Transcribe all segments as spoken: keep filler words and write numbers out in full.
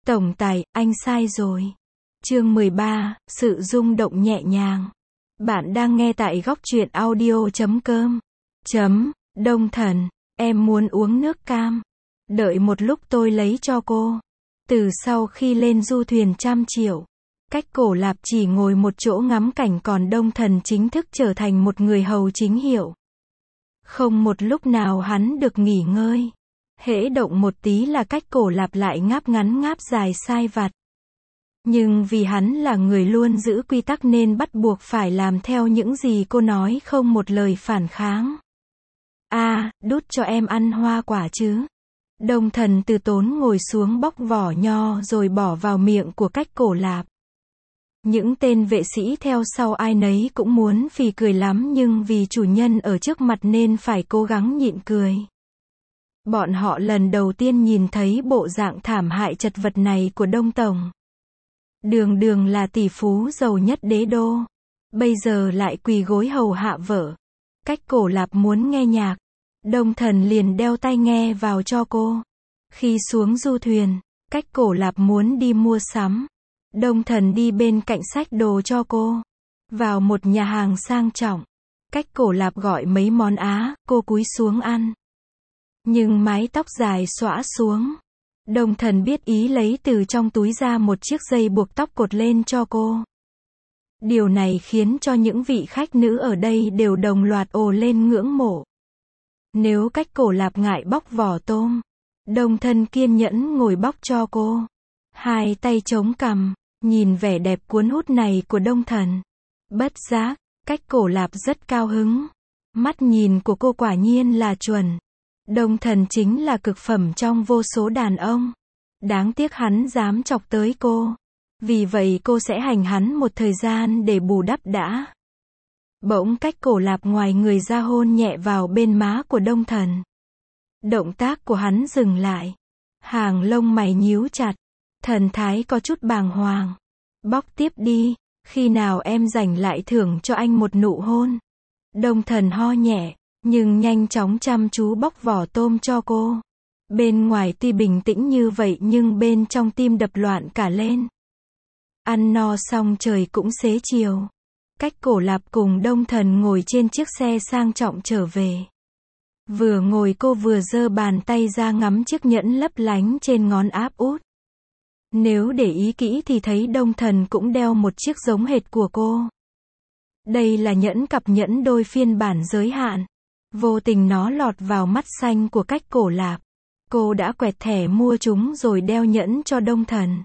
Tổng tài, anh sai rồi. Chương mười ba, sự rung động nhẹ nhàng. Bạn đang nghe tại góc truyện audio chấm com. Chấm, Đông Thần, em muốn uống nước cam. Đợi một lúc tôi lấy cho cô. Từ sau khi lên du thuyền trăm triệu, Cách Cổ Lạp chỉ ngồi một chỗ ngắm cảnh, còn Đông Thần chính thức trở thành một người hầu chính hiệu. Không một lúc nào hắn được nghỉ ngơi. Hễ động một tí là Cách Cổ Lạp lại ngáp ngắn ngáp dài sai vặt. Nhưng vì hắn là người luôn giữ quy tắc nên bắt buộc phải làm theo những gì cô nói, không một lời phản kháng. A, à, đút cho em ăn hoa quả chứ. Đông Thần từ tốn ngồi xuống bóc vỏ nho rồi bỏ vào miệng của Cách Cổ Lạp. Những tên vệ sĩ theo sau ai nấy cũng muốn phì cười lắm, nhưng vì chủ nhân ở trước mặt nên phải cố gắng nhịn cười. Bọn họ lần đầu tiên nhìn thấy bộ dạng thảm hại chật vật này của Đông Tổng. Đường đường là tỷ phú giàu nhất đế đô, bây giờ lại quỳ gối hầu hạ vợ. Cách Cổ Lạp muốn nghe nhạc, Đông Thần liền đeo tai nghe vào cho cô. Khi xuống du thuyền, Cách Cổ Lạp muốn đi mua sắm, Đông Thần đi bên cạnh xách đồ cho cô. Vào một nhà hàng sang trọng, Cách Cổ Lạp gọi mấy món Á, cô cúi xuống ăn. Nhưng mái tóc dài xõa xuống. Đông Thần biết ý, lấy từ trong túi ra một chiếc dây buộc tóc cột lên cho cô. Điều này khiến cho những vị khách nữ ở đây đều đồng loạt ồ lên ngưỡng mộ. Nếu Cách Cổ Lạp ngại bóc vỏ tôm, Đông Thần kiên nhẫn ngồi bóc cho cô. Hai tay chống cằm, nhìn vẻ đẹp cuốn hút này của Đông Thần. Bất giác, Cách Cổ Lạp rất cao hứng. Mắt nhìn của cô quả nhiên là chuẩn. Đông Thần chính là cực phẩm trong vô số đàn ông. Đáng tiếc hắn dám chọc tới cô. Vì vậy cô sẽ hành hắn một thời gian để bù đắp đã. Bỗng Cách Cổ Lạp ngoài người ra hôn nhẹ vào bên má của Đông Thần. Động tác của hắn dừng lại. Hàng lông mày nhíu chặt. Thần thái có chút bàng hoàng. Bóc tiếp đi, khi nào em rảnh lại thưởng cho anh một nụ hôn. Đông Thần ho nhẹ, nhưng nhanh chóng chăm chú bóc vỏ tôm cho cô. Bên ngoài tuy bình tĩnh như vậy nhưng bên trong tim đập loạn cả lên. Ăn no xong trời cũng xế chiều. Cách Cổ Lạp cùng Đông Thần ngồi trên chiếc xe sang trọng trở về. Vừa ngồi cô vừa giơ bàn tay ra ngắm chiếc nhẫn lấp lánh trên ngón áp út. Nếu để ý kỹ thì thấy Đông Thần cũng đeo một chiếc giống hệt của cô. Đây là nhẫn cặp nhẫn đôi phiên bản giới hạn. Vô tình nó lọt vào mắt xanh của Cách Cổ Lạp. Cô đã quẹt thẻ mua chúng rồi đeo nhẫn cho Đông Thần.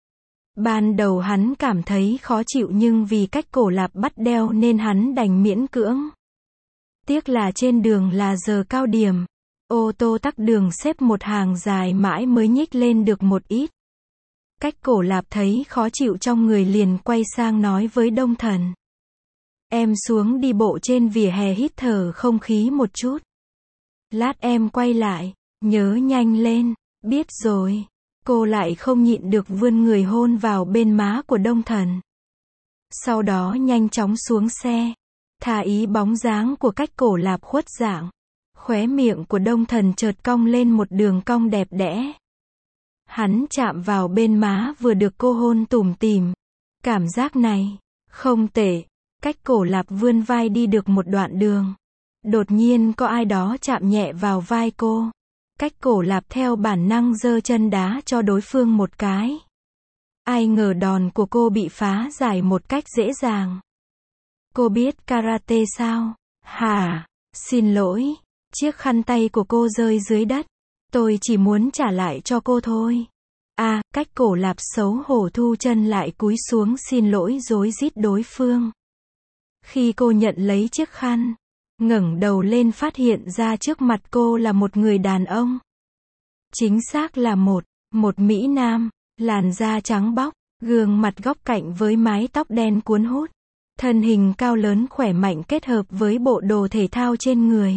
Ban đầu hắn cảm thấy khó chịu nhưng vì Cách Cổ Lạp bắt đeo nên hắn đành miễn cưỡng. Tiếc là trên đường là giờ cao điểm. Ô tô tắc đường xếp một hàng dài mãi mới nhích lên được một ít. Cách Cổ Lạp thấy khó chịu trong người liền quay sang nói với Đông Thần. Em xuống đi bộ trên vỉa hè hít thở không khí một chút. Lát em quay lại, nhớ nhanh lên. Biết rồi. Cô lại không nhịn được vươn người hôn vào bên má của Đông Thần. Sau đó nhanh chóng xuống xe. Thà ý bóng dáng của Cách Cổ Lạp khuất dạng. Khóe miệng của Đông Thần chợt cong lên một đường cong đẹp đẽ. Hắn chạm vào bên má vừa được cô hôn tủm tỉm. Cảm giác này, không tệ. Cách Cổ Lạp vươn vai đi được một đoạn đường. Đột nhiên có ai đó chạm nhẹ vào vai cô. Cách Cổ Lạp theo bản năng giơ chân đá cho đối phương một cái. Ai ngờ đòn của cô bị phá giải một cách dễ dàng. Cô biết karate sao? Hả? Xin lỗi. Chiếc khăn tay của cô rơi dưới đất. Tôi chỉ muốn trả lại cho cô thôi. À, Cách Cổ Lạp xấu hổ thu chân lại cúi xuống xin lỗi rối rít đối phương. Khi cô nhận lấy chiếc khăn, ngẩng đầu lên phát hiện ra trước mặt cô là một người đàn ông. Chính xác là một, một Mỹ Nam, làn da trắng bóc, gương mặt góc cạnh với mái tóc đen cuốn hút. Thân hình cao lớn khỏe mạnh kết hợp với bộ đồ thể thao trên người.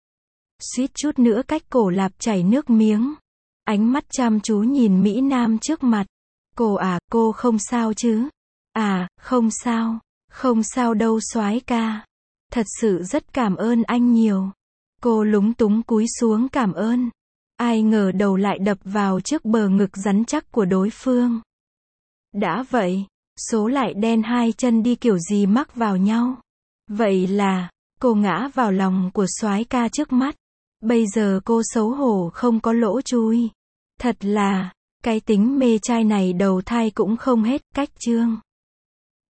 Suýt chút nữa Cách Cổ Lạp chảy nước miếng. Ánh mắt chăm chú nhìn Mỹ Nam trước mặt. Cô à, cô không sao chứ? À, không sao. Không sao đâu soái ca. Thật sự rất cảm ơn anh nhiều. Cô lúng túng cúi xuống cảm ơn. Ai ngờ đầu lại đập vào trước bờ ngực rắn chắc của đối phương. Đã vậy, số lại đen hai chân đi kiểu gì mắc vào nhau. Vậy là, cô ngã vào lòng của soái ca trước mắt. Bây giờ cô xấu hổ không có lỗ chui. Thật là, cái tính mê trai này đầu thai cũng không hết cách chương.